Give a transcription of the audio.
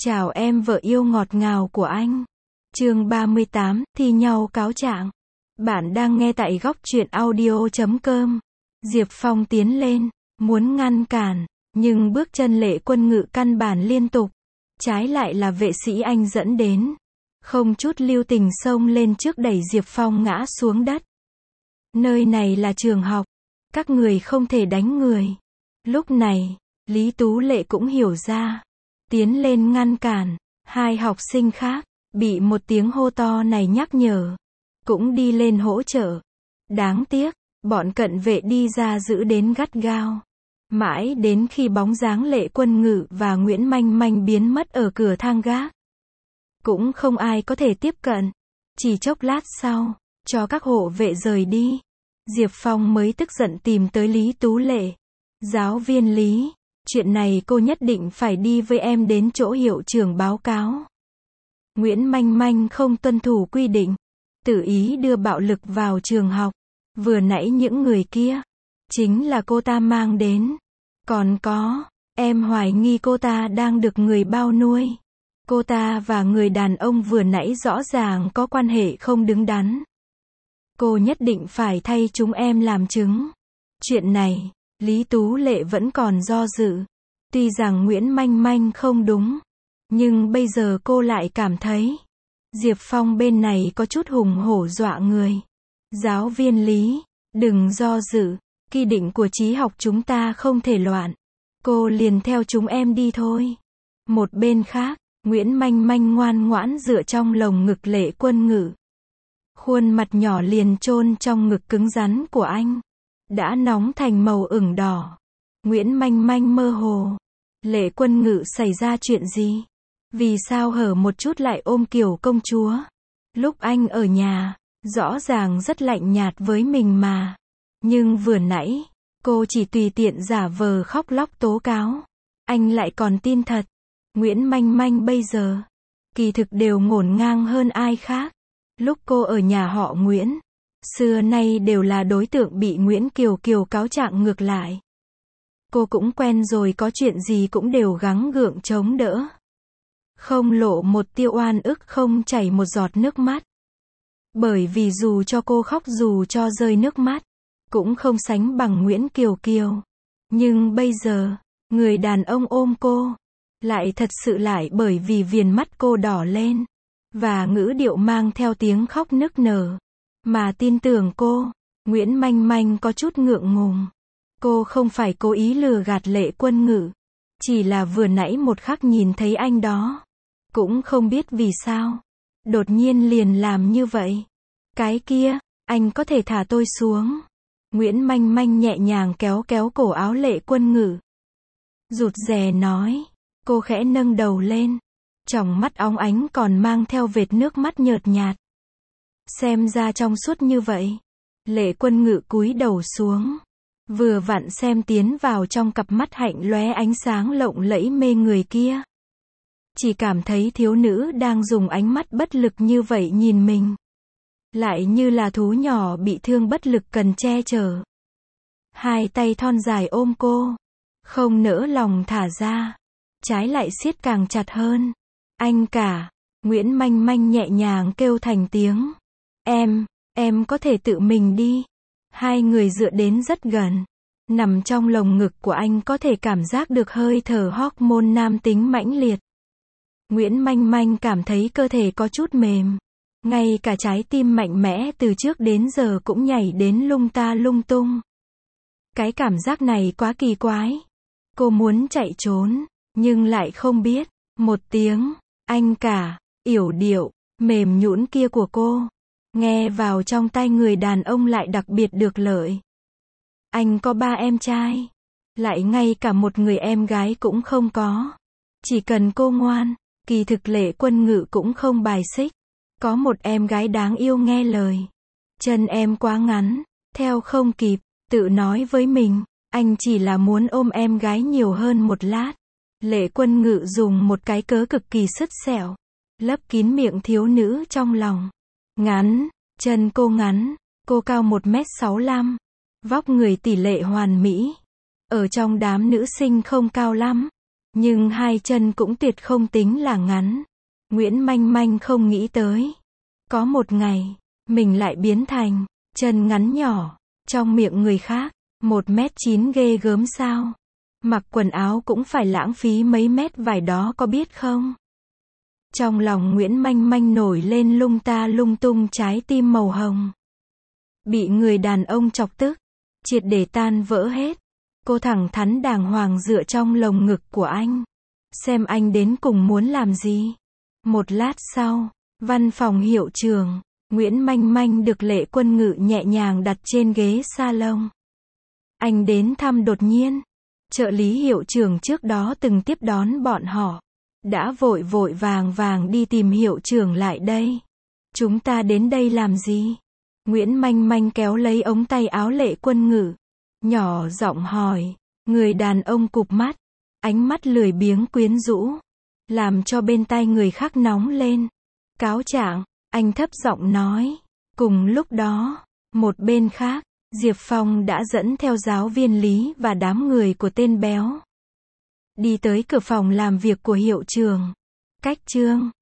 Chào em vợ yêu ngọt ngào của anh. Chương 38, thi nhau cáo trạng. Bạn đang nghe tại góc truyện audio.com. Diệp Phong tiến lên, muốn ngăn cản, nhưng bước chân Lệ Quân Ngự căn bản liên tục. Trái lại là vệ sĩ anh dẫn đến. Không chút lưu tình xông lên trước đẩy Diệp Phong ngã xuống đất. Nơi này là trường học. Các người không thể đánh người. Lúc này, Lý Tú Lệ cũng hiểu ra. Tiến lên ngăn cản. Hai học sinh khác, bị một tiếng hô to này nhắc nhở. Cũng đi lên hỗ trợ. Đáng tiếc, bọn cận vệ đi ra giữ đến gắt gao. Mãi đến khi bóng dáng Lệ Quân Ngự và Nguyễn Manh Manh biến mất ở cửa thang gác. Cũng không ai có thể tiếp cận. Chỉ chốc lát sau, cho các hộ vệ rời đi. Diệp Phong mới tức giận tìm tới Lý Tú Lệ. Giáo viên Lý, chuyện này cô nhất định phải đi với em đến chỗ hiệu trưởng báo cáo. Nguyễn Manh Manh không tuân thủ quy định, tự ý đưa bạo lực vào trường học. Vừa nãy những người kia, chính là cô ta mang đến. Còn có, em hoài nghi cô ta đang được người bao nuôi. Cô ta và người đàn ông vừa nãy rõ ràng có quan hệ không đứng đắn. Cô nhất định phải thay chúng em làm chứng. Chuyện này, Lý Tú Lệ vẫn còn do dự. Tuy rằng Nguyễn Manh Manh không đúng, nhưng bây giờ cô lại cảm thấy Diệp Phong bên này có chút hùng hổ dọa người. Giáo viên Lý, đừng do dự, quy định của trí học chúng ta không thể loạn. Cô liền theo chúng em đi thôi. Một bên khác, Nguyễn Manh Manh ngoan ngoãn dựa trong lồng ngực Lệ Quân Ngự. Khuôn mặt nhỏ liền chôn trong ngực cứng rắn của anh. Đã nóng thành màu ửng đỏ. Nguyễn Manh Manh mơ hồ. Lệ Quân Ngự xảy ra chuyện gì? Vì sao hở một chút lại ôm Kiều công chúa? Lúc anh ở nhà, rõ ràng rất lạnh nhạt với mình mà. Nhưng vừa nãy, cô chỉ tùy tiện giả vờ khóc lóc tố cáo. Anh lại còn tin thật. Nguyễn Manh Manh bây giờ, kỳ thực đều ngổn ngang hơn ai khác. Lúc cô ở nhà họ Nguyễn, xưa nay đều là đối tượng bị Nguyễn Kiều Kiều cáo trạng ngược lại. Cô cũng quen rồi, có chuyện gì cũng đều gắng gượng chống đỡ. Không lộ một tia oan ức, không chảy một giọt nước mắt. Bởi vì dù cho cô khóc, dù cho rơi nước mắt, cũng không sánh bằng Nguyễn Kiều Kiều. Nhưng bây giờ, người đàn ông ôm cô, lại thật sự lại bởi vì viền mắt cô đỏ lên, và ngữ điệu mang theo tiếng khóc nức nở, mà tin tưởng cô. Nguyễn Manh Manh có chút ngượng ngùng. Cô không phải cố ý lừa gạt Lệ Quân Ngự, chỉ là vừa nãy một khắc nhìn thấy anh đó, cũng không biết vì sao, đột nhiên liền làm như vậy. Cái kia, anh có thể thả tôi xuống. Nguyễn Manh Manh nhẹ nhàng kéo kéo cổ áo Lệ Quân Ngự. Rụt rè nói. Cô khẽ nâng đầu lên. Tròng mắt óng ánh còn mang theo vệt nước mắt nhợt nhạt. Xem ra trong suốt như vậy. Lệ Quân Ngự cúi đầu xuống. Vừa vặn xem tiến vào trong cặp mắt hạnh lóe ánh sáng lộng lẫy mê người kia. Chỉ cảm thấy thiếu nữ đang dùng ánh mắt bất lực như vậy nhìn mình. Lại như là thú nhỏ bị thương bất lực cần che chở. Hai tay thon dài ôm cô. Không nỡ lòng thả ra. Trái lại siết càng chặt hơn. Anh cả. Nguyễn Manh Manh nhẹ nhàng kêu thành tiếng. Em có thể tự mình đi. Hai người dựa đến rất gần. Nằm trong lồng ngực của anh có thể cảm giác được hơi thở hormone nam tính mãnh liệt. Nguyễn Manh Manh cảm thấy cơ thể có chút mềm. Ngay cả trái tim mạnh mẽ từ trước đến giờ cũng nhảy đến lung ta lung tung. Cái cảm giác này quá kỳ quái. Cô muốn chạy trốn, nhưng lại không biết. Một tiếng, anh cả, yểu điệu, mềm nhũn kia của cô, nghe vào trong tai người đàn ông lại đặc biệt được lợi. Anh có 3 em trai, lại ngay cả một người em gái cũng không có. Chỉ cần cô ngoan, kỳ thực Lệ Quân Ngự cũng không bài xích. Có một em gái đáng yêu nghe lời. Chân em quá ngắn, theo không kịp, tự nói với mình, anh chỉ là muốn ôm em gái nhiều hơn một lát. Lệ Quân Ngự dùng một cái cớ cực kỳ sứt sẹo, lấp kín miệng thiếu nữ trong lòng. Ngắn, chân cô ngắn, cô cao 1m65, vóc người tỷ lệ hoàn mỹ. Ở trong đám nữ sinh không cao lắm, Nhưng hai chân cũng tuyệt không tính là ngắn. Nguyễn Manh Manh không nghĩ tới. Có một ngày, mình lại biến thành chân ngắn nhỏ, trong miệng người khác. 1m9 ghê gớm sao? Mặc quần áo cũng phải lãng phí mấy mét vải đó có biết không? Trong lòng Nguyễn Manh Manh nổi lên lung ta lung tung trái tim màu hồng. Bị người đàn ông chọc tức, triệt để tan vỡ hết. Cô thẳng thắn đàng hoàng dựa trong lồng ngực của anh. Xem anh đến cùng muốn làm gì. Một lát sau, văn phòng hiệu trưởng, Nguyễn Manh Manh được Lệ Quân Ngự nhẹ nhàng đặt trên ghế salon. Anh đến thăm đột nhiên. Trợ lý hiệu trưởng trước đó từng tiếp đón bọn họ. Đã vội vội vàng vàng đi tìm hiệu trưởng lại đây. Chúng ta đến đây làm gì? Nguyễn Manh Manh kéo lấy ống tay áo Lệ Quân Ngự. Nhỏ giọng hỏi. Người đàn ông cụp mắt. Ánh mắt lười biếng quyến rũ. Làm cho bên tai người khác nóng lên. Cáo trạng, anh thấp giọng nói. Cùng lúc đó, một bên khác, Diệp Phong đã dẫn theo giáo viên Lý và đám người của tên béo. Đi tới cửa phòng làm việc của hiệu trưởng. Cách chương